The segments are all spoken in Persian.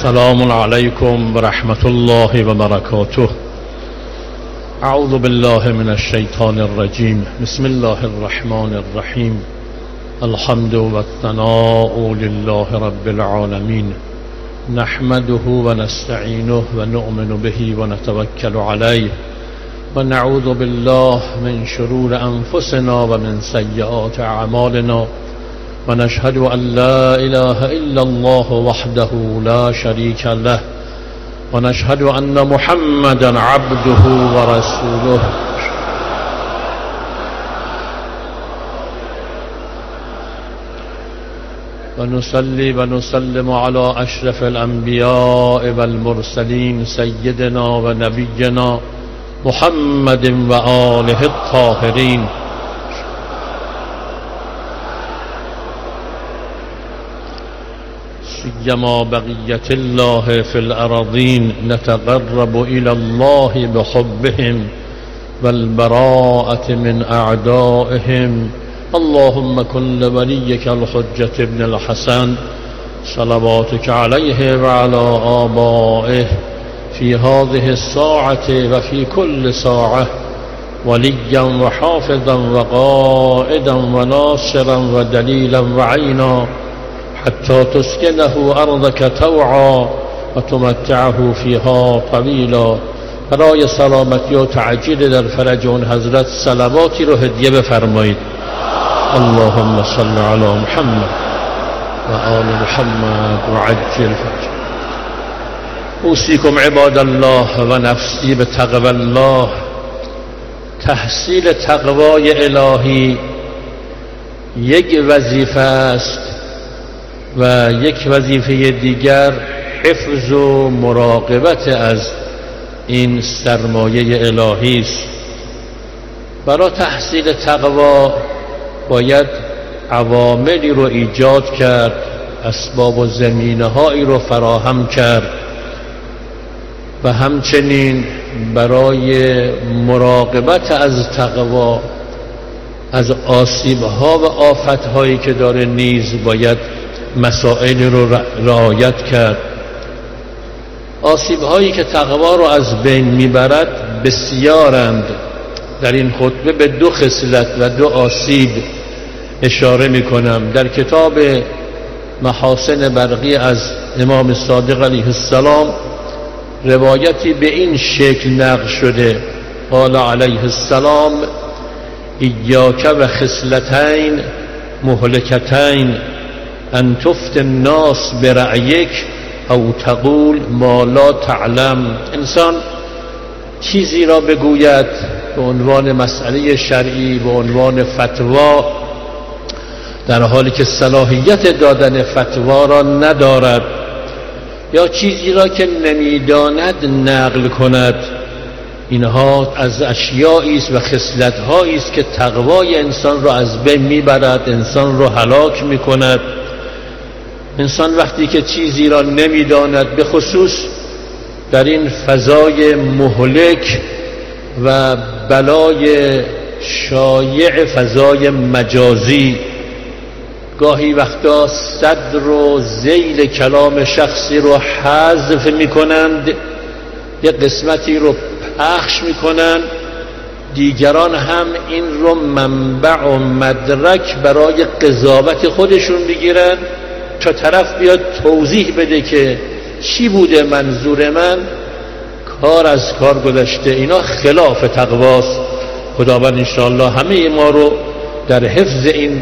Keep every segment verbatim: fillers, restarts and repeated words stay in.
السلام عليكم ورحمة الله وبركاته. أعوذ بالله من الشيطان الرجيم. بسم الله الرحمن الرحيم. الحمد والثناء لله رب العالمين، نحمده ونستعينه ونؤمن به ونتوكل عليه ونعوذ بالله من شرور أنفسنا ومن سيئات أعمالنا، ونشهد أن لا إله إلا الله وحده لا شريك له، ونشهد أن محمدا عبده ورسوله. ونصلي ونسلم على أشرف الأنبياء والمرسلين سيدنا ونبينا محمد وآله الطاهرين. سيما بقية الله في الأراضين، نتقرب إلى الله بحبهم والبراءة من أعدائهم. اللهم كن لوليك الحجة ابن الحسن صلواتك عليه وعلى آبائه في هذه الساعة وفي كل ساعة وليا وحافظا وقائدا وناصرا ودليلا وعينا، حتى تسكنه أرضك طوعا وتمتعه فيها طویلا. برای سلامتی و تعجیل در فرج اون حضرت صلواتی رو هدیه بفرمایید. اللهم صل على محمد و آل محمد و عجل فرج. اوصیکم عباد الله و نفسی به تقوی الله. تحصیل تقوای الهی یک وظیفه است و یک وظیفه دیگر حفظ و مراقبت از این سرمایه الهی است. برای تحصیل تقوا باید عواملی رو ایجاد کرد، اسباب و زمینه‌هایی رو فراهم کرد و همچنین برای مراقبت از تقوا از آسیب‌ها و آفت‌هایی که داره نیز باید مسائل رو رعایت کرد. آسیب‌هایی که تقوا رو از بین میبرد بسیارند. در این خطبه به دو خصلت و دو آسیب اشاره میکنم. در کتاب محاسن برقی از امام صادق علیه السلام روایتی به این شکل نقل شده: قال علیه السلام: ایاک و خصلتین مهلکتین، ان تفت الناس برأیک او تقول ما لا تعلم. انسان چیزی را بگوید به عنوان مسئله شرعی، به عنوان فتوا، در حالی که صلاحیت دادن فتوا را ندارد، یا چیزی را که نمیداند نقل کند. اینها از اشیائی است و خصلت‌هایی است که تقوای انسان را از بین میبرد، انسان را هلاک میکند. انسان وقتی که چیزی را نمیداند، به خصوص در این فضای مهلک و بلای شایع فضای مجازی، گاهی وقتا صدر و ذیل کلام شخصی رو حذف میکنند، یه قسمتی رو پخش میکنند، دیگران هم این رو منبع و مدرک برای قضاوت خودشون بگیرن تا طرف بیاد توضیح بده که چی بوده منظور من. کار از کار گذشته. اینا خلاف تقواست. خداوند انشاءالله همه ما رو در حفظ این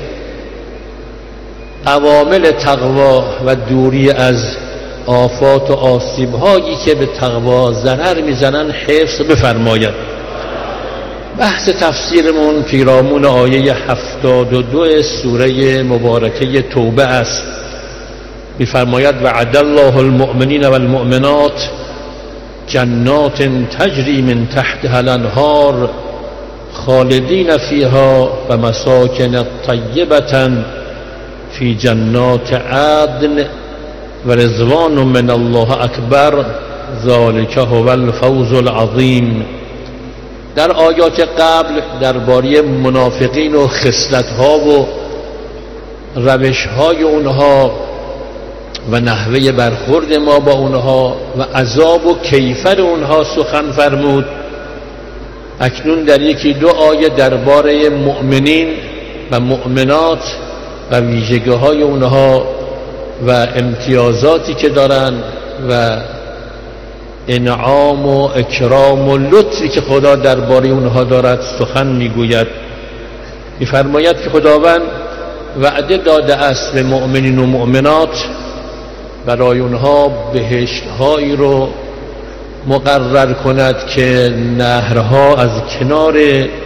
عوامل تقوا و دوری از آفات و آسیب‌هایی که به تقوا ضرر میزنن حفظ بفرماید. بحث تفسیرمون پیرامون آیه هفتاد و دو سوره مبارکه توبه است. می‌فرماید: وعد الله المؤمنین والمؤمنات جنات تجری من تحتها الانهار خالدین فیها و مساکن طیبة فی جنات عدن و رضوان من الله اکبر ذلک هو الفوز العظیم. در آیات قبل درباره منافقین و خصلت‌ها و روش‌های اونها و نحوه برخورد ما با اونها و عذاب و کیفر اونها سخن فرمود. اکنون در یکی دو آیه درباره مؤمنین و مؤمنات و ویژگی‌های اونها و امتیازاتی که دارن و انعام و اکرام و لطفی که خدا درباره اونها دارد سخن میگوید. میفرماید که خداوند وعده داده است به مؤمنین و مؤمنات برای اونها بهشت‌هایی رو مقرر کند که نهرها از کنار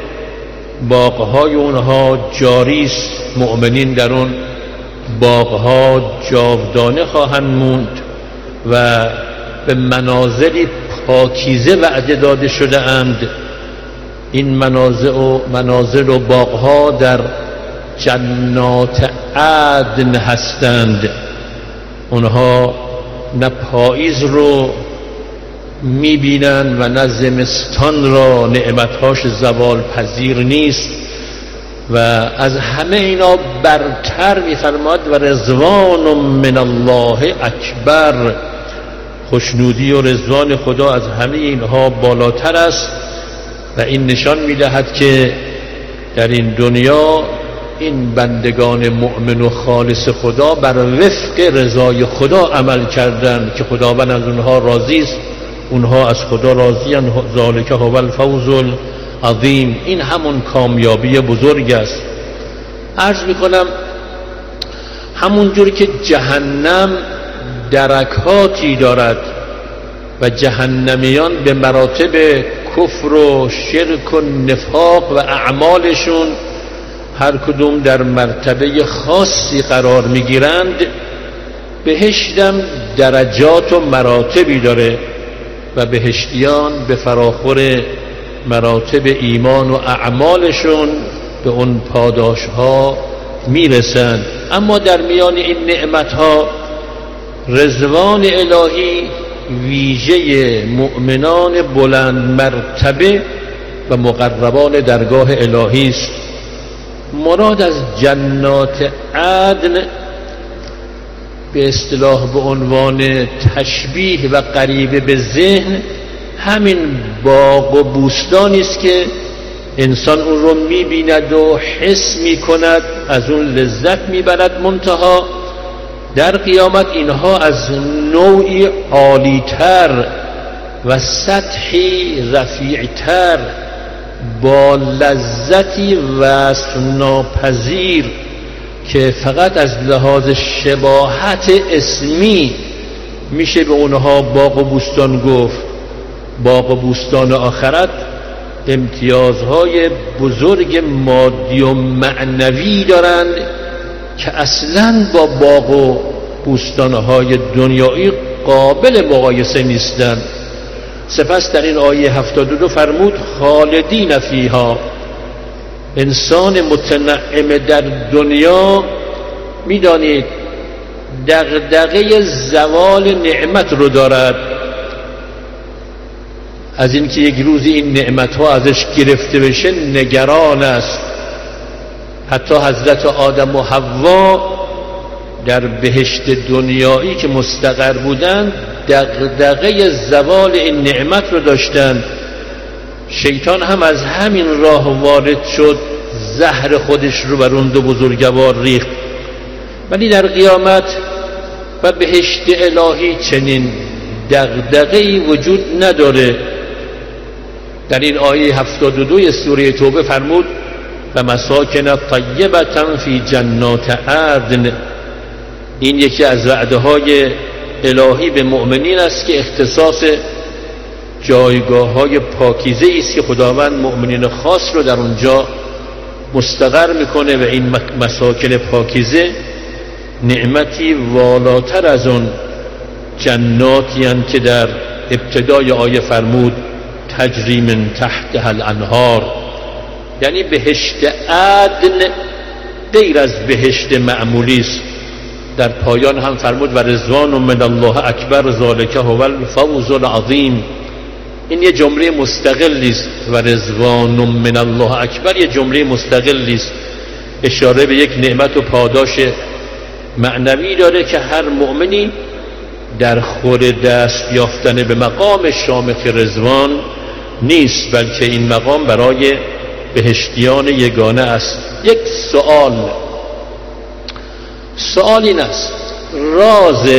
باغ‌های اونها جاری است. مؤمنین در اون باغ‌ها جاودانه خواهند موند و به منازلی پاکیزه وعده داده شده اند. این منازل و منازل و باغ‌ها در جنات عدن هستند. اونها نه پاییز رو میبینند و نه زمستان را، نعمتهاش زوال پذیر نیست و از همه اینا برتر میفرماد و رضوان من الله اکبر، خوشنودی و رضوان خدا از همه اینها بالاتر است. و این نشان میدهد که در این دنیا این بندگان مؤمن و خالص خدا بر وفق رضای خدا عمل کردند که خداوند از اونها راضی است، اونها از خدا راضی اند. ذالک هو الفوز العظیم، این همون کامیابی بزرگ است. عرض میکنم همون جور که جهنم درکاتی دارد و جهنمیان به مراتب کفر و شرک و نفاق و اعمالشون هر کدوم در مرتبه خاصی قرار میگیرند، بهشتم درجات و مراتبی داره و بهشتیان به فراخور مراتب ایمان و اعمالشون به اون پاداش ها میرسند. اما در میان این نعمت ها رضوان الهی ویژه مؤمنان بلند مرتبه و مقربان درگاه الهی است. مراد از جنات عدن به اصطلاح به عنوان تشبیه و قریب به ذهن همین باغ و بوستانی است که انسان اون رو می‌بیند و حس می‌کند، از اون لذت می‌برد. منتها در قیامت اینها از نوعی عالی‌تر و سطحی رفیع‌تر با لذتی وصف ناپذیر که فقط از لحاظ شباهت اسمی میشه به اونها باغ و بوستان گفت. باغ و بوستان آخرت امتیازهای بزرگ مادی و معنوی دارند که اصلاً با باغ و بوستانهای دنیایی قابل مقایسه نیستند. سپس در این آیه هفتاد و دو فرمود خالدین فیها. انسان متنعم در دنیا میدانید دغدغه زوال نعمت رو دارد، از اینکه یک روزی این نعمت ها ازش گرفته بشه نگران است. حتی حضرت آدم و حوا در بهشت دنیایی که مستقر بودند دغدغه زوال این نعمت رو داشتند. شیطان هم از همین راه وارد شد، زهر خودش رو بر اون دو بزرگوار ریخت. ولی در قیامت و بهشت الهی چنین دغدغه‌ای وجود نداره. در این آیه هفتاد و دو سوره توبه فرمود و مساکن طیبة فی جنات عدن. این یکی از وعده‌های الهی به مؤمنین است که اختصاص جایگاه‌های پاکیزه است که خداوند مؤمنین خاص رو در اونجا مستقر میکنه و این مساکن پاکیزه نعمتی والاتر از اون جناتی هستند که در ابتدای آیه فرمود تجری من تحتها الانهار، یعنی بهشت عدن غیر از بهشت معمولی است. در پایان هم فرمود و رضوان من الله اکبر ذالک هو الفوز العظیم. این یه جمله مستقلی است و رضوان من الله اکبر یه جمله مستقلی است، اشاره به یک نعمت و پاداش معنوی داره که هر مؤمنی در خور دست یافتن به مقام شامخ رضوان نیست، بلکه این مقام برای بهشتیان یگانه است. یک سوال سوال این است: راز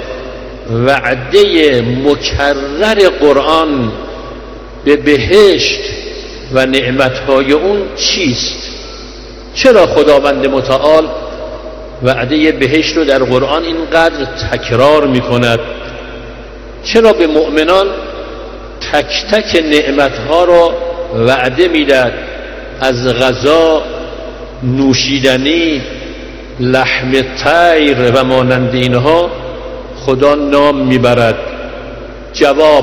وعده مکرر قرآن به بهشت و نعمتهای اون چیست؟ چرا خداوند متعال وعده بهشت رو در قرآن اینقدر تکرار می کند؟ چرا به مؤمنان تک تک نعمتها را وعده میدهد؟ از غذا، نوشیدنی، لحم طیر و مانند اینها خدا نام میبرد. جواب: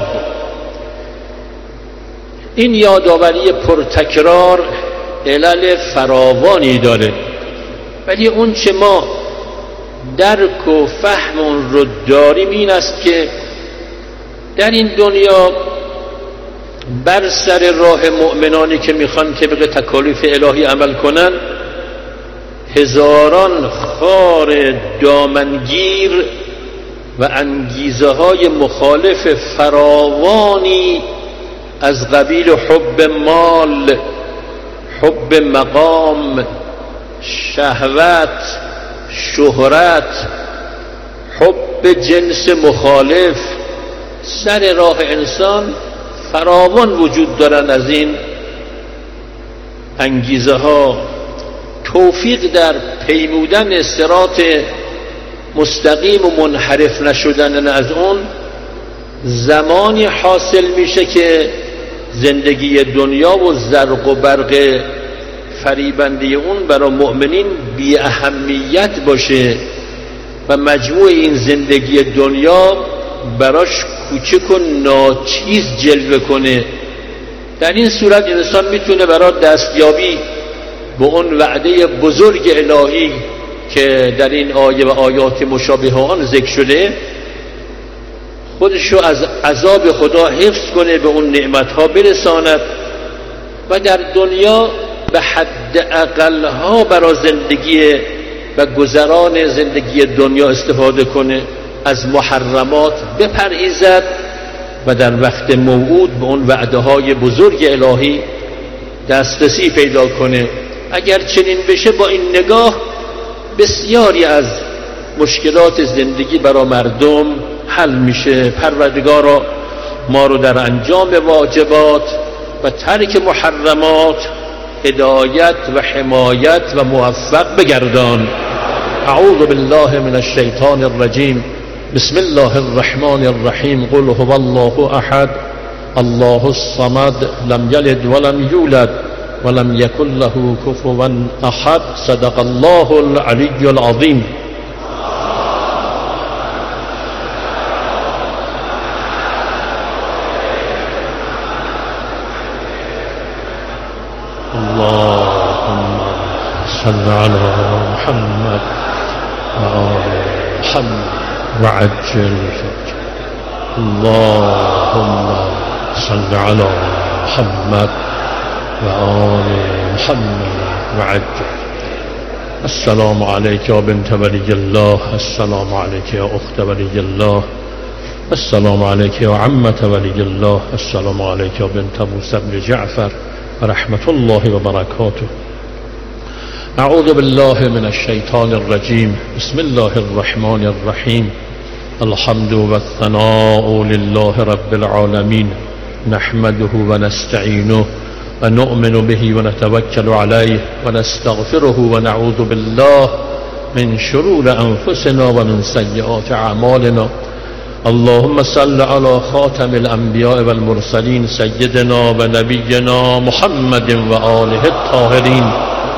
این یادآوری پرتکرار علل فراوانی داره، ولی اون چه ما درک و فهم اون رو داریم این است که در این دنیا بر سر راه مؤمنانی که میخوان طبق تکالیف الهی عمل کنن هزاران خار دامنگیر و انگیزه های مخالف فراوانی از قبیل حب مال، حب مقام، شهوت، شهرت، حب جنس مخالف سر راه انسان فراوان وجود دارن. از این انگیزه ها توفیق در پیمودن صراط مستقیم و منحرف نشدن از اون زمانی حاصل میشه که زندگی دنیا و زرق و برق فریبنده اون برای مؤمنین بی اهمیت باشه و مجموع این زندگی دنیا براش کوچک و ناچیز جلوه کنه. در این صورت انسان میتونه برای دستیابی به اون وعده بزرگ الهی که در این آیه و آیات مشابه آن ذکر شده خودشو از عذاب خدا حفظ کنه، به اون نعمتها برساند و در دنیا به حد اقلها برای زندگی و گذران زندگی دنیا استفاده کنه، از محرمات بپرهیزد و در وقت موعود به اون وعده های بزرگ الهی دسترسی پیدا کنه. اگر چنین بشه با این نگاه بسیاری از مشکلات زندگی برای مردم حل میشه. پروردگارا ما رو در انجام واجبات و ترک محرمات هدایت و حمایت و موفق بگردان. اعوذ بالله من الشیطان الرجیم. بسم الله الرحمن الرحیم. قل هو الله احد الله الصمد لم یلد ولم یولد ولم یکن له کفوا احد. صدق الله العلی العظیم. اللهم صل على محمد وآل محمد وعجل فرجه. اللهم صل على محمد وآل محمد وعجل. السلام عليك يا بنت ولي الله، السلام عليك يا أخت ولي الله، السلام عليك يا عمة ولي الله، السلام عليك يا بنت موسى بن جعفر ورحمة الله وبركاته. أعوذ بالله من الشيطان الرجيم. بسم الله الرحمن الرحيم. الحمد والثناء لله رب العالمين، نحمده ونستعينه ونؤمن به ونتوكل عليه ونستغفره ونعوذ بالله من شرور أنفسنا ومن سيئات أعمالنا. اللهم صل على خاتم الأنبياء والمرسلين سيدنا ونبينا محمد وآله الطاهرين.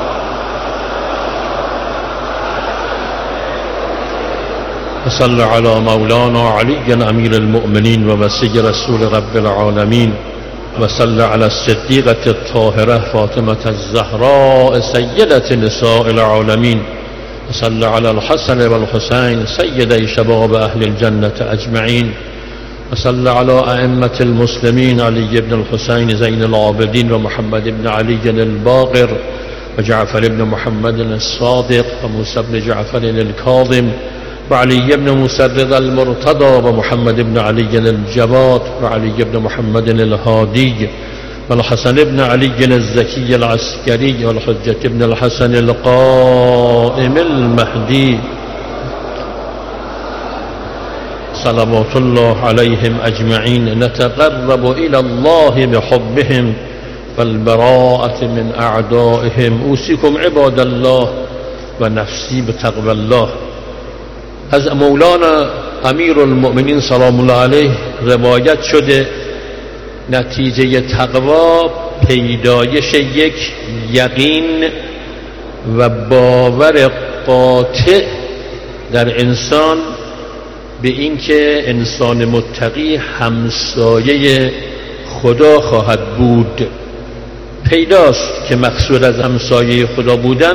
وصل على مولانا علي أمير المؤمنين ووصي رسول رب العالمين. وصل على الصديقة الطاهرة فاطمة الزهراء سيدة نساء العالمين. وصل على الحسن والحسين سيدي شباب أهل الجنة أجمعين. وصل على أئمة المسلمين علي بن الحسين زين العابدين ومحمد بن علي الباقر وجعفر بن محمد الصادق وموسى بن جعفر الكاظم وعلي بن موسى الرضا المرتضى ومحمد بن علي الجواد وعلي بن محمد الهادي والحسن بن علي الزكي العسكري والحجة بن الحسن القائم المهدي صلوات الله عليهم أجمعين. نتقرب إلى الله بحبهم والبراءة من أعدائهم. أوصيكم عباد الله ونفسي بتقوى الله. از مولانا امیر المؤمنین سلام الله علیه روایت شده نتیجه تقوا پیدایش یک یقین و باور قاطع در انسان به اینکه انسان متقی همسایه خدا خواهد بود. پیداست که مقصود از همسایه خدا بودن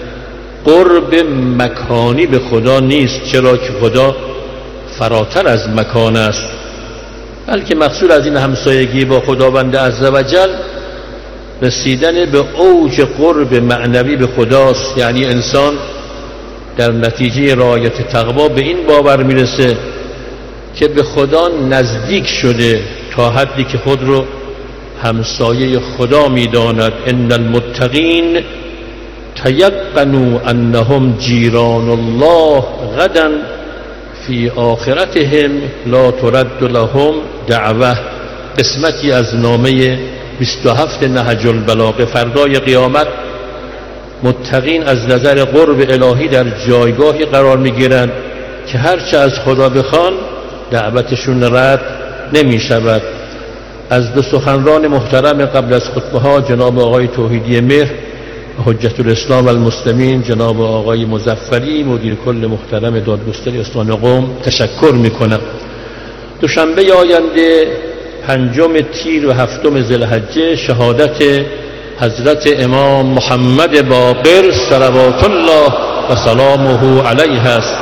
قرب مکانی به خدا نیست، چرا که خدا فراتر از مکان است، بلکه مقصود از این همسایگی با خداوند عزوجل رسیدن به اوج قرب معنوی به خداست. یعنی انسان در نتیجه رعایت تقوا به این باور میرسه که به خدا نزدیک شده تا حدی که خود رو همسایه خدا میداند. ان المتقین تیقنوا انهم جیران الله غدا فی آخرتهم لا ترد لهم دعوه. قسمتی از نامه بیست و هفت نهج البلاغه. فردای قیامت متقین از نظر قرب الهی در جایگاهی قرار میگیرند که هرچه از خدا بخوان دعوتشون رد نمی شود. از دو سخنران محترم قبل از خطبه ها جناب آقای توحیدی مهر حجت الاسلام والمسلمین، جناب آقای مظفری مدیر کل محترم دادگستری استان قم تشکر میکنم. دوشنبه آینده پنجم تیر و هفتم ذوالحجه شهادت حضرت امام محمد باقر صلوات الله و سلامه علیه است.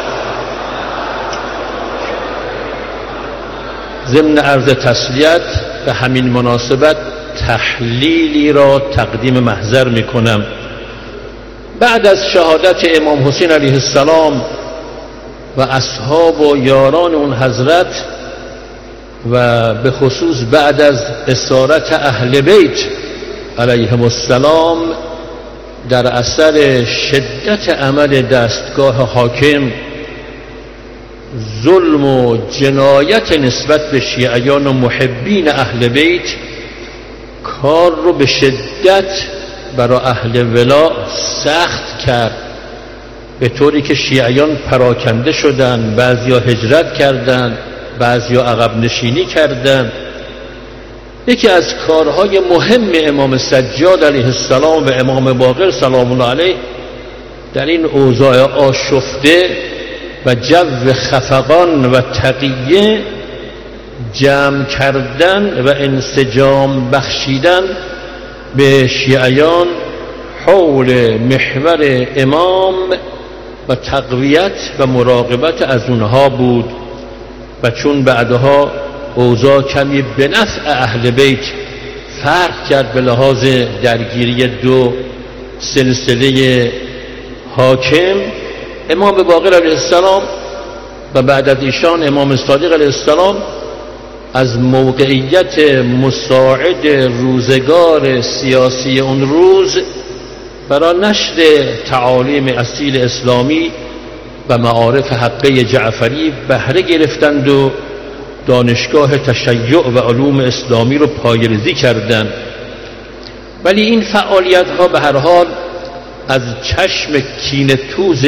ضمن عرض تسلیت به همین مناسبت تحلیلی را تقدیم محضر میکنم. بعد از شهادت امام حسین علیه السلام و اصحاب و یاران اون حضرت و به خصوص بعد از اسارت اهل بیت علیهم السلام در اثر شدت عمل دستگاه حاکم، ظلم و جنایت نسبت به شیعیان و محبین اهل بیت، کار رو به شدت برای اهل ولا سخت کرد، به طوری که شیعیان پراکنده شدند، بعضیا هجرت کردند، بعضیا عقب نشینی کردند. یکی از کارهای مهم امام سجاد علیه السلام و امام باقر سلام الله علیه در این اوضاع آشفته و جو خفقان و تقیه جمع کردن و انسجام بخشیدن به شیعیان حول محور امام و تقویت و مراقبت از اونها بود. و چون بعدها اوضاع کمی به نفع اهل بیت فرق کرد به لحاظ درگیری دو سلسله حاکم، امام باقر علیه السلام و بعد از ایشان امام صادق علیه السلام از موقعیت مساعد روزگار سیاسی اون روز برای نشر تعالیم اصیل اسلامی و معارف حقه جعفری بهره گرفتند و دانشگاه تشیع و علوم اسلامی رو پایه‌ریزی کردند. ولی این فعالیت ها به هر حال از چشم کینه‌توز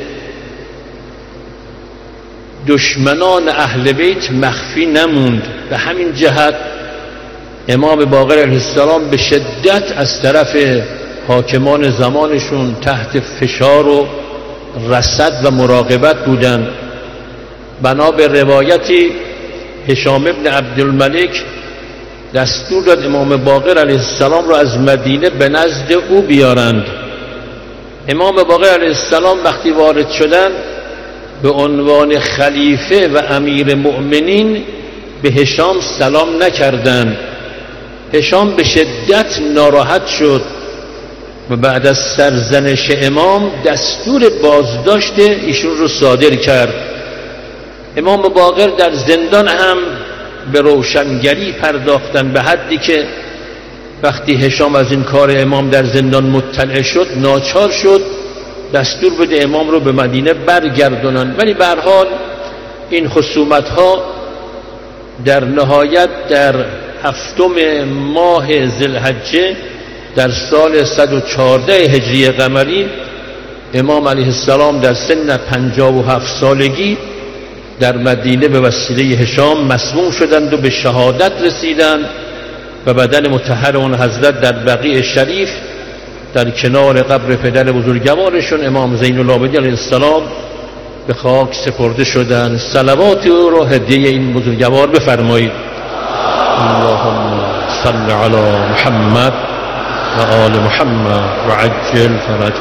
دشمنان اهل بیت مخفی نموند. به همین جهت امام باقر علیه السلام به شدت از طرف حاکمان زمانشون تحت فشار و رصد و مراقبت بودند. بنا به روایتی هشام ابن عبدالملک دستور داد امام باقر علیه السلام را از مدینه به نزد او بیارند. امام باقر علیه السلام وقتی وارد شدند به عنوان خلیفه و امیر مؤمنین به هشام سلام نکردند. هشام به شدت ناراحت شد و بعد از سرزنش امام دستور بازداشت ایشون رو صادر کرد. امام باقر در زندان هم به روشنگری پرداختن، به حدی که وقتی هشام از این کار امام در زندان مطلع شد ناچار شد دستور بده امام رو به مدینه برگردونن. ولی به هر حال این خصومت ها در نهایت در هفتم ماه ذوالحجه در سال صد و چهارده هجری قمری امام علیه السلام در سن پنجاه و هفت سالگی در مدینه به وسیله هشام مسموم شدند و به شهادت رسیدند و بدن مطهر اون حضرت در بقیع شریف در کنار قبر پدر بزرگوارشون امام زین العابدین علیه السلام به خاک سپرده شدند. صلوات او را هدیه این بزرگوار بفرمایید. اللهم صل علی محمد و آل محمد و عجل فرج.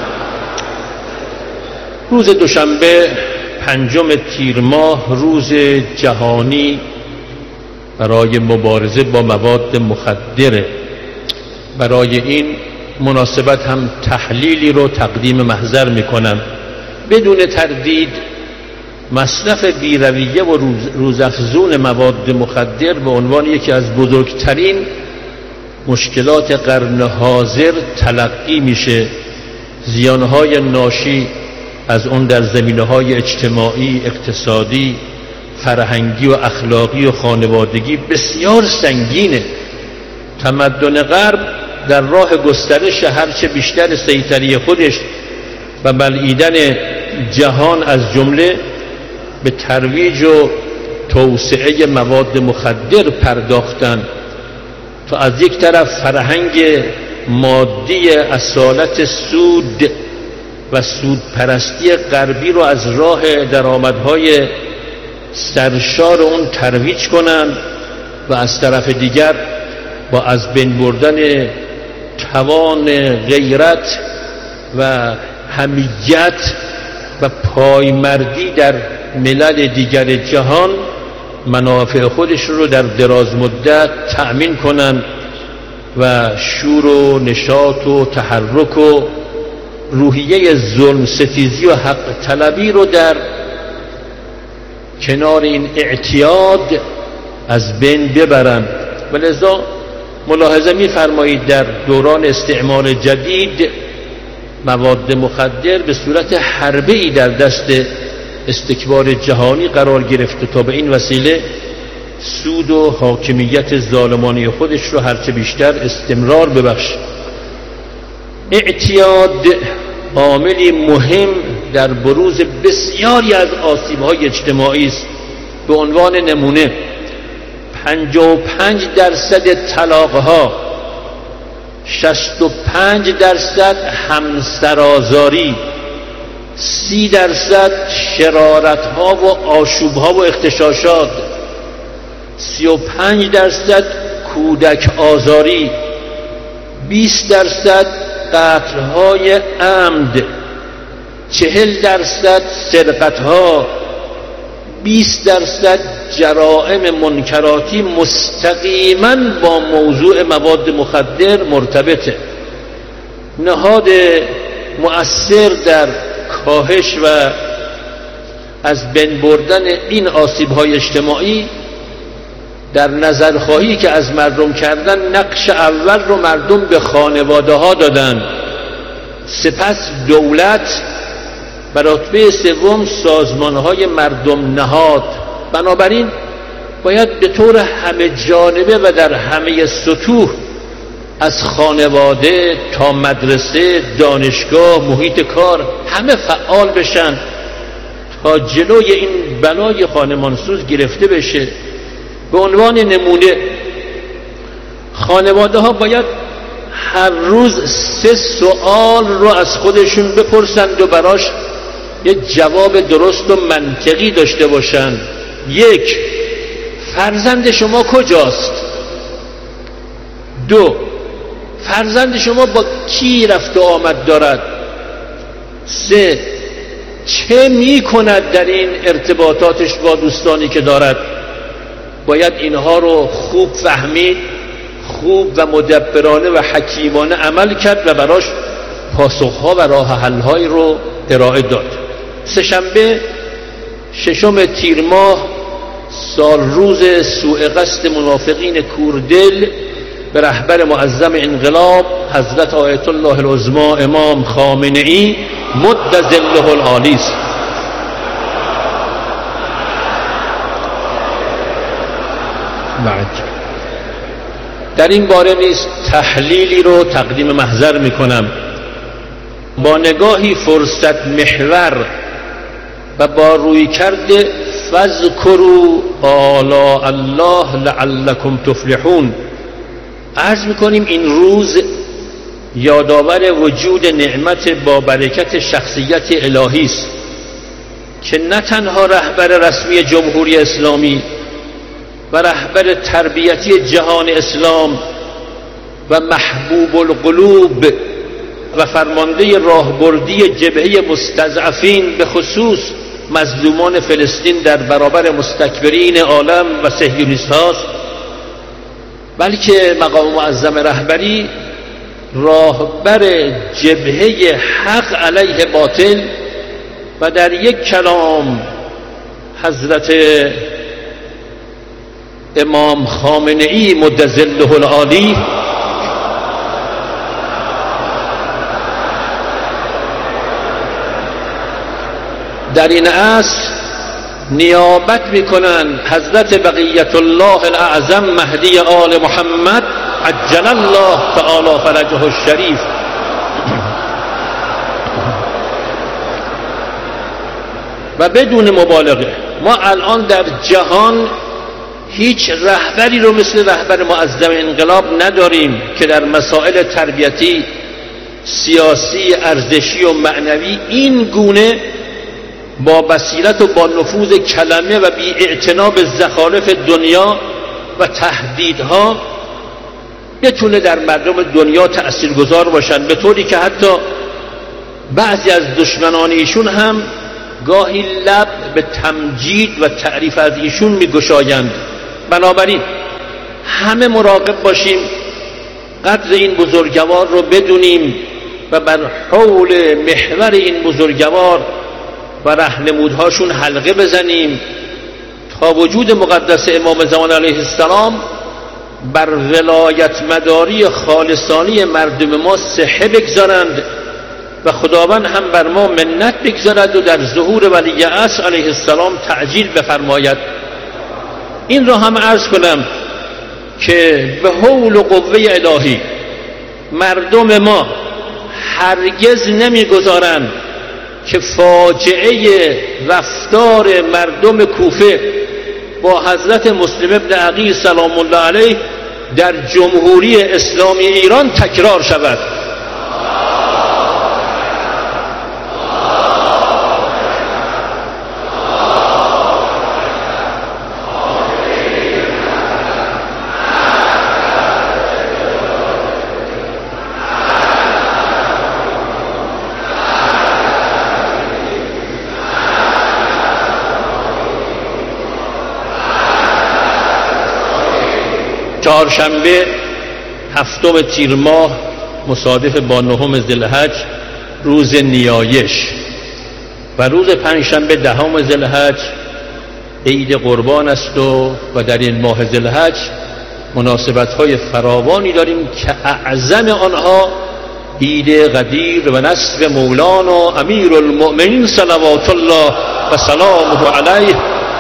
روز دوشنبه پنجم تیر ماه روز جهانی برای مبارزه با مواد مخدره. برای این مناسبت هم تحلیلی رو تقدیم محضر میکنم. بدون تردید مصرف بی‌رویه و روزافزون مواد مخدر به عنوان یکی از بزرگترین مشکلات قرن حاضر تلقی میشه. زیانهای ناشی از اون در زمینه‌های اجتماعی، اقتصادی، فرهنگی و اخلاقی و خانوادگی بسیار سنگینه. تمدن غرب در راه گسترش هرچه بیشتر سیطره خودش و بلعیدن جهان از جمله به ترویج و توسعه مواد مخدر پرداختن تا از یک طرف فرهنگ مادی اصالت سود و سودپرستی غربی رو از راه درآمدهای سرشار اون ترویج کنند و از طرف دیگر با از بین بردن توان غیرت و حمیت و پایمردی در ملل دیگر جهان منافع خودش رو در دراز مدت تأمین کنند و شور و نشاط و تحرک و روحیه ظلم ستیزی و حق طلبی رو در کنار این اعتیاد از بین ببرند. و لذا ملاحظه می فرمایید در دوران استعمار جدید مواد مخدر به صورت حربه‌ای در دست استکبار جهانی قرار گرفته تا به این وسیله سود و حاکمیت ظالمانه خودش رو هرچه بیشتر استمرار ببخشه. اعتیاد عاملی مهم در بروز بسیاری از آسیب‌های اجتماعی است. به عنوان نمونه پنجاه و پنج درصد طلاق‌ها، شصت و پنج درصد همسرآزاری، سی درصد شرارت‌ها و آشوب‌ها و اغتشاشات، سی و پنج درصد کودک آزاری، بیست درصد قتل‌های عمد، چهل درصد سرقت‌ها، بیست درصد جرائم منکراتی مستقیما با موضوع مواد مخدر مرتبطه. نهاد مؤثر در کاهش و از بین بردن این آسیب‌های اجتماعی در نظرخواهی که از مردم کردن نقش اول رو مردم به خانواده ها دادن، سپس دولت و رتبه سوم سازمان های مردم نهاد. بنابراین باید به طور همه جانبه و در همه سطوح از خانواده تا مدرسه، دانشگاه، محیط کار همه فعال بشن تا جلوی این بلای خانمانسوز گرفته بشه. به عنوان نمونه خانواده ها باید هر روز سه سوال رو از خودشون بپرسند و براش یه جواب درست و منطقی داشته باشند. یک، فرزند شما کجاست؟ دو، فرزند شما با کی رفت و آمد دارد؟ سه، چه می کند در این ارتباطاتش با دوستانی که دارد؟ باید اینها رو خوب فهمید، خوب و مدبرانه و حکیمانه عمل کرد و براش پاسخها و راه حل‌های رو ارائه داد. سه‌شنبه ششم تیر ماه سال روز سوء قصد منافقین کوردل به رهبر معظم انقلاب حضرت آیت الله العظمی امام خامنه‌ای مد ظله العالی است. در این باره نیز تحلیلی رو تقدیم محضر میکنم. با نگاهی فرصت محور و با روی کرده فذکروا آلاء الله لعلکم تفلحون عرض میکنیم این روز یادآور وجود نعمت با برکت شخصیت الهی است که نه تنها رهبر رسمی جمهوری اسلامی و رهبر تربیتی جهان اسلام و محبوب القلوب و فرمانده راهبردی جبهه مستضعفین به خصوص مظلومان فلسطین در برابر مستکبرین عالم و صهیونیست هاست، بلکه مقام معظم رهبری راهبر جبهه حق علیه باطل و در یک کلام حضرت امام خامنه‌ای مد ظله العالی در این عصر نیابت میکنن حضرت بقیت الله الاعظم مهدی آل محمد عجل الله تعالی فرجه الشریف و بدون مبالغه ما الان در جهان هیچ رهبری رو مثل رهبر معظم انقلاب نداریم که در مسائل تربیتی، سیاسی، ارزشی و معنوی این گونه با بصیرت و با نفوذ کلمه و بی اعتنا به زخارف دنیا و تهدیدها بتونه در مردم دنیا تأثیرگذار باشن، به طوری که حتی بعضی از دشمنان ایشون هم گاهی لب به تمجید و تعریف از ایشون میگشایند. بنابراین همه مراقب باشیم، قدر این بزرگوار رو بدونیم و بر حول محور این بزرگوار و راهنمودهاشون حلقه بزنیم تا وجود مقدس امام زمان علیه السلام بر ولایت مداری خالصانی مردم ما صحه بگذارند و خداوند هم بر ما منت بگذارد و در ظهور ولی عصر علیه السلام تعجیل بفرماید. این را هم عرض کنم که به حول و قوه الهی مردم ما هرگز نمیگذارند که فاجعه رفتار مردم کوفه با حضرت مسلم ابن عقیل سلام الله علیه در جمهوری اسلامی ایران تکرار شود. چهارشنبه هفتم تیر ماه مصادف با نهم ذوالحج روز نیایش و روز پنجشنبه دهم ذوالحج عید قربان است و و در این ماه ذوالحج مناسبت‌های فراوانی داریم که اعظم آنها عید قدیر و نصر مولانا امیر المؤمنین صلوات الله و سلامه علیه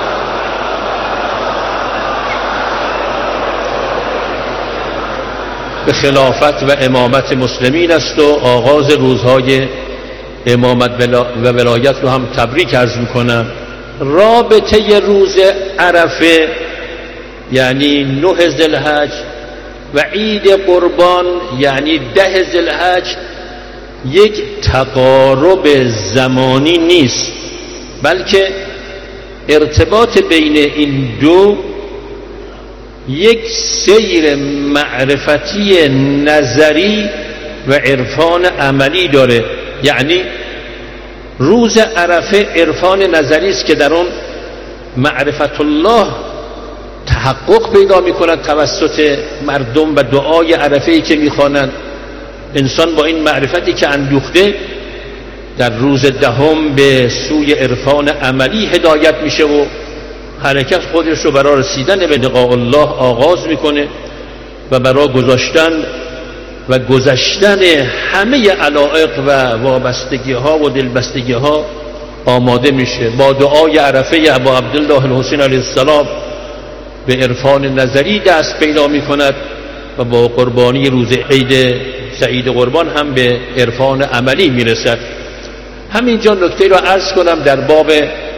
به خلافت و امامت مسلمین است و آغاز روزهای امامت و ولایت رو هم تبریک عرض میکنم. رابطه روز عرفه یعنی نه ذوالحج و عید قربان یعنی ده ذوالحج یک تقارب زمانی نیست، بلکه ارتباط بین این دو یک سیر معرفتی نظری و عرفان عملی داره. یعنی روز عرفه عرفان نظری است که در اون معرفت الله تحقق پیدا می کند توسط مردم و دعای عرفه‌ای که می خوانند انسان با این معرفتی که اندوخته در روز دهم به سوی عرفان عملی هدایت میشه و حرکت خودش رو برای رسیدن به لقاء الله آغاز میکنه و برای گذاشتن و گذشتن همه علایق و وابستگی ها و دلبستگی ها آماده میشه. با دعای عرفه ابا عبدالله الحسین علیه السلام به عرفان نظری دست پیدا میکند و با قربانی روز عید سعید قربان هم به عرفان عملی میرسد. همینجا نکته را عرض کنم در باب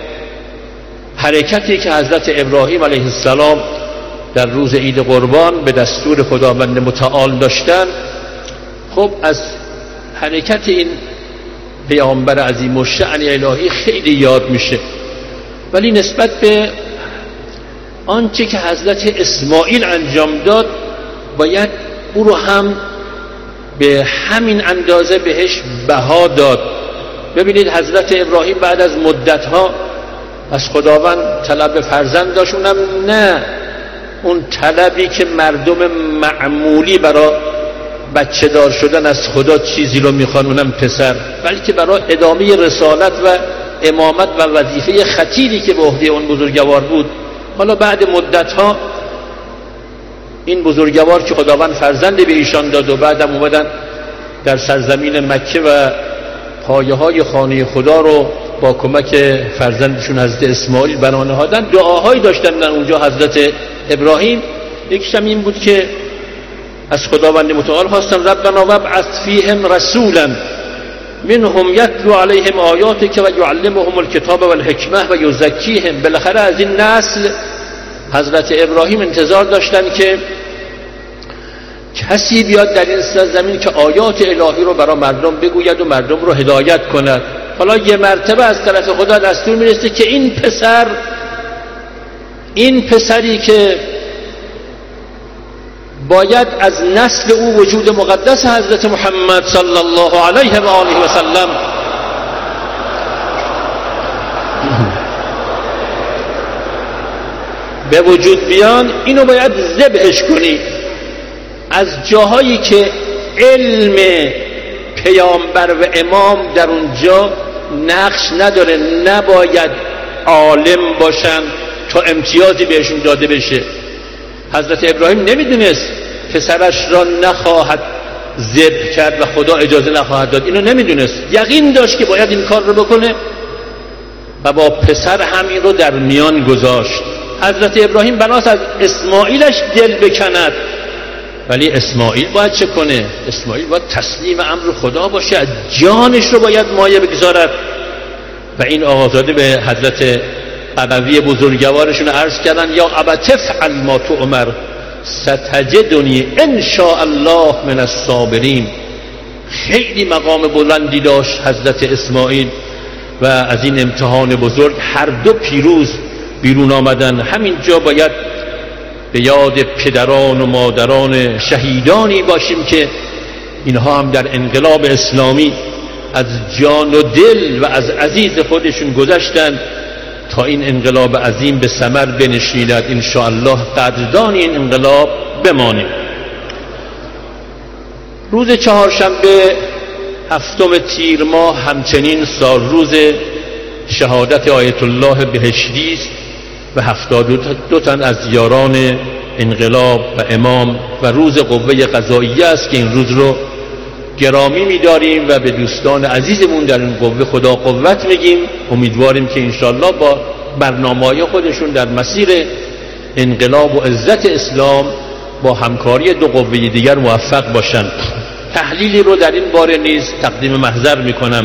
حرکتی که حضرت ابراهیم علیه السلام در روز عید قربان به دستور خداوند متعال داشتن. خب از حرکت این پیامبر عظیم الشأن الهی خیلی یاد میشه، ولی نسبت به آنچه که حضرت اسماعیل انجام داد باید او رو هم به همین اندازه بهش بها داد. ببینید حضرت ابراهیم بعد از مدتها از خداوند طلب فرزند داشت، اونم نه اون طلبی که مردم معمولی برای بچه دار شدن از خدا چیزی رو میخوان اونم پسر، بلکه برای ادامه رسالت و امامت و وظیفه خطیری که به عهده اون بزرگوار بود. حالا بعد مدتها این بزرگوار که خداوند فرزند به ایشان داد و بعدم اومدن در سرزمین مکه و پایه های خانه خدا رو با کمک فرزندشون حضرت اسماعیل بنا نهادن، دعاهایی داشتن در اونجا حضرت ابراهیم. یکیش هم این بود که از خداوند متعال خواستن ربنا وابعث فیهم رسولا منهم یتلو علیهم آیاتک و یعلمهم الکتاب والحکمه و یزکیهم. بالاخره از این نسل حضرت ابراهیم انتظار داشتن که کسی بیاد در این سرزمین که آیات الهی رو برای مردم بگوید و مردم رو هدایت کند. حالا یه مرتبه از طرف خدا دستور میرسه که این پسر این پسری که باید از نسل او وجود مقدس حضرت محمد صلی الله علیه و آله و سلم به وجود بیان، اینو باید ذبحش کنی. از جاهایی که علم پیامبر و امام در اونجا نقش نداره، نباید عالم باشن تا امتیازی بهشون داده بشه. حضرت ابراهیم نمیدونست پسرش را نخواهد ذبح کرد و خدا اجازه نخواهد داد، اینو نمیدونست، یقین داشت که باید این کار رو بکنه و با پسر همین رو در میان گذاشت. حضرت ابراهیم بناست از اسماعیلش دل بکند، ولی اسماعیل باید چه کنه؟ اسماعیل باید تسلیم امر خدا باشه، جانش رو باید مایه بگذارد. و این آقازاده به حضرت قبوی بزرگوارشون عرض کردن یا ابت افعل ما تؤمر ستجدنی ان شاء الله من الصابرین. خیلی مقام بلندی داشت حضرت اسماعیل و از این امتحان بزرگ هر دو پیروز بیرون آمدن. همین جا باید به یاد پدران و مادران شهیدانی باشیم که اینها هم در انقلاب اسلامی از جان و دل و از عزیز خودشون گذشتند تا این انقلاب عظیم به ثمر بنشیند. ان شاء الله قدردان این انقلاب بمانیم. روز چهارشنبه هفتم تیر ماه همچنین سال روز شهادت آیت الله بهشتی است و هفتاد و دو تن از یاران انقلاب و امام و روز قوه قضاییه است که این روز رو گرامی می‌داریم و به دوستان عزیزمون در این قوه خدا قوت میگیم. امیدواریم که انشالله با برنامه‌های خودشون در مسیر انقلاب و عزت اسلام با همکاری دو قوه دیگر موفق باشند. تحلیلی رو در این باره نیز تقدیم محضر میکنم.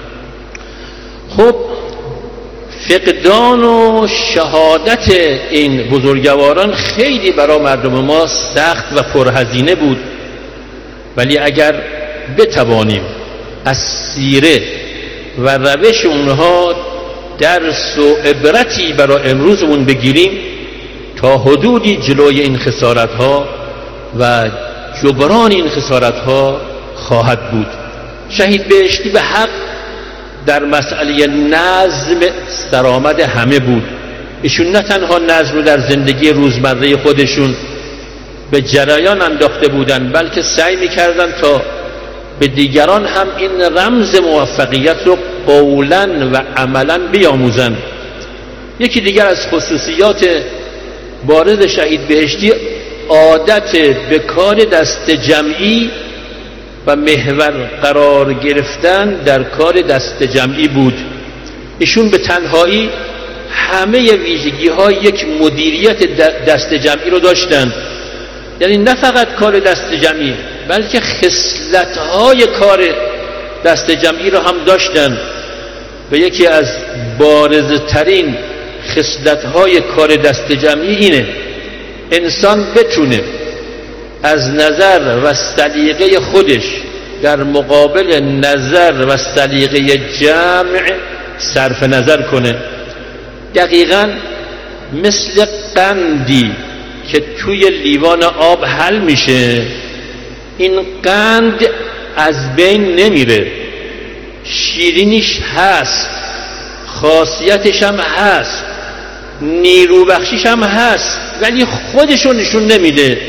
خب فقدان و شهادت این بزرگواران خیلی برای مردم ما سخت و پرهزینه بود، ولی اگر بتوانیم از سیره و روش اونها درس و عبرتی برای امروزمون بگیریم تا حدودی جلوی این خسارت ها و جبران این خسارت ها خواهد بود. شهید بهشتی به حق در مسئله نظم سرآمد همه بود. ایشون نه تنها نظم رو در زندگی روزمره خودشون به جریان انداخته بودن، بلکه سعی میکردن تا به دیگران هم این رمز موفقیت رو قولاً و عملاً بیاموزن. یکی دیگر از خصوصیات بارز شهید بهشتی عادت به کار دست جمعی و محور قرار گرفتن در کار دست جمعی بود. ایشون به تنهایی همه ویژگی های یک مدیریت دست جمعی رو داشتن. یعنی نه فقط کار دست جمعی بلکه خصلت های کار دست جمعی رو هم داشتن و یکی از بارزترین خصلت های کار دست جمعی اینه انسان بتونه از نظر و سلیقه خودش در مقابل نظر و سلیقه جمع صرف نظر کنه. دقیقاً مثل قندی که توی لیوان آب حل میشه، این قند از بین نمیره، شیرینیش هست، خاصیتش هم هست، نیرو بخشیش هم هست، ولی خودشو نشون نمیده.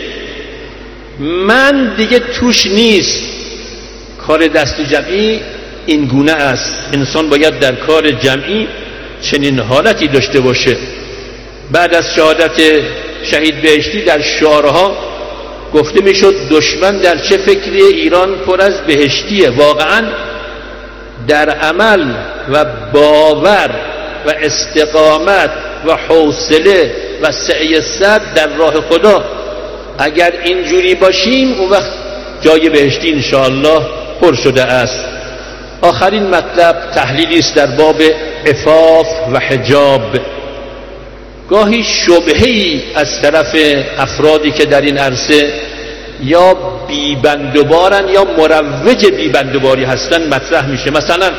من دیگه توش نیست. کار دست جمعی این گونه است. انسان باید در کار جمعی چنین حالتی داشته باشه. بعد از شهادت شهید بهشتی در شعارها گفته میشد دشمن در چه فکری ایران پر از بهشتیه. واقعا در عمل و باور و استقامت و حوصله و سعی صد در راه خدا اگر اینجوری باشیم اون وقت جای بهشتی انشاءالله پر شده است. آخرین مطلب تحلیلی است در باب عفاف و حجاب. گاهی شبهه‌ای از طرف افرادی که در این عرصه یا بیبندوبارن یا مروج بیبندوباری هستن مطرح میشه. مثلا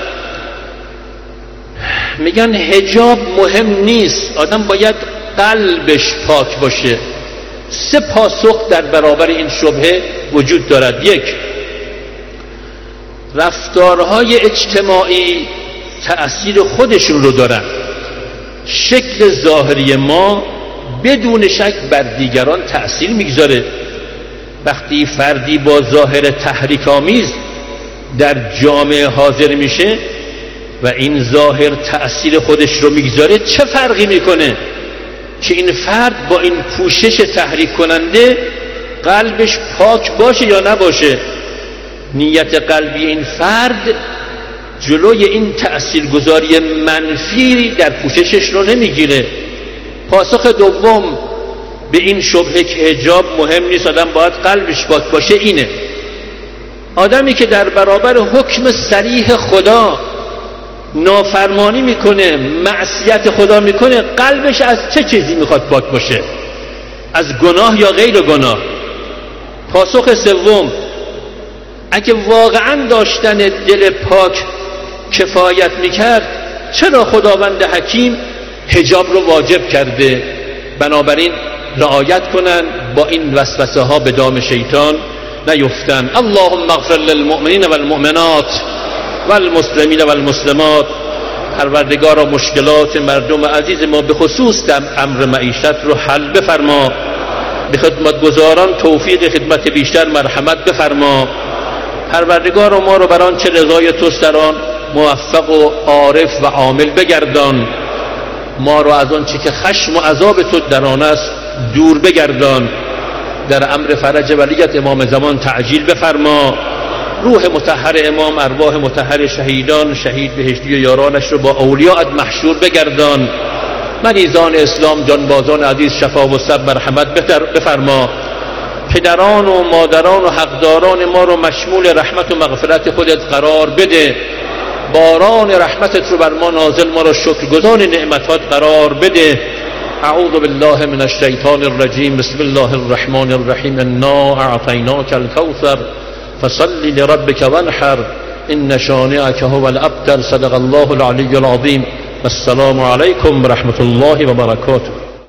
میگن حجاب مهم نیست، آدم باید قلبش پاک باشه. سه پاسخ در برابر این شبهه وجود دارد. یک، رفتارهای اجتماعی تأثیر خودشون رو دارن. شکل ظاهری ما بدون شک بر دیگران تأثیر میگذاره. وقتی فردی با ظاهر تحریک‌آمیز در جامعه حاضر میشه و این ظاهر تأثیر خودش رو میگذاره، چه فرقی میکنه که این فرد با این پوشش تحریک کننده قلبش پاک باشه یا نباشه؟ نیت قلبی این فرد جلوی این تأثیرگذاری منفی در پوششش رو نمیگیره. پاسخ دوم به این شبهه که حجاب مهم نیست، آدم باید قلبش پاک باشه، اینه آدمی که در برابر حکم صریح خدا نافرمانی میکنه، معصیت خدا میکنه، قلبش از چه چیزی میخواد پاک باشه؟ از گناه یا غیر گناه؟ پاسخ سوم، اگه واقعا داشتن دل پاک کفایت میکرد چرا خداوند حکیم حجاب رو واجب کرده؟ بنابراین رعایت کنن، با این وسوسه ها به دام شیطان نیفتن. اللهم اغفر للمؤمنین والمؤمنات والمسلمین والمسلمات. پروردگارا مشکلات مردم عزیز ما به خصوص در امر معیشت رو حل بفرما. به خدمتگزاران توفیق خدمت بیشتر مرحمت بفرما. پروردگارا ما رو بر آن چه رضای توست در آن موفق و عارف و عامل بگردان. ما رو از آن چه که خشم و عذاب تو در آن است دور بگردان. در امر فرج ولیت امام زمان تعجیل بفرما. روح مطهر امام، ارواح مطهر شهیدان، شهید بهشتی و یارانش رو با اولیاءت محشور بگردان. مریضان اسلام، جانبازان عزیز شفا و صبر مرحمت بفرما. پدران و مادران و حقداران ما رو مشمول رحمت و مغفرت خودت قرار بده. باران رحمتت رو بر ما نازل، ما رو شکرگزار نعمتات قرار بده. اعوذ بالله من الشیطان الرجیم. بسم الله الرحمن الرحیم. انا اعطیناک الکوثر فصل لربك وانحر ان شانئك هو الابتر. صدق الله العلی العظیم. السلام علیکم ورحمة الله وبرکاته.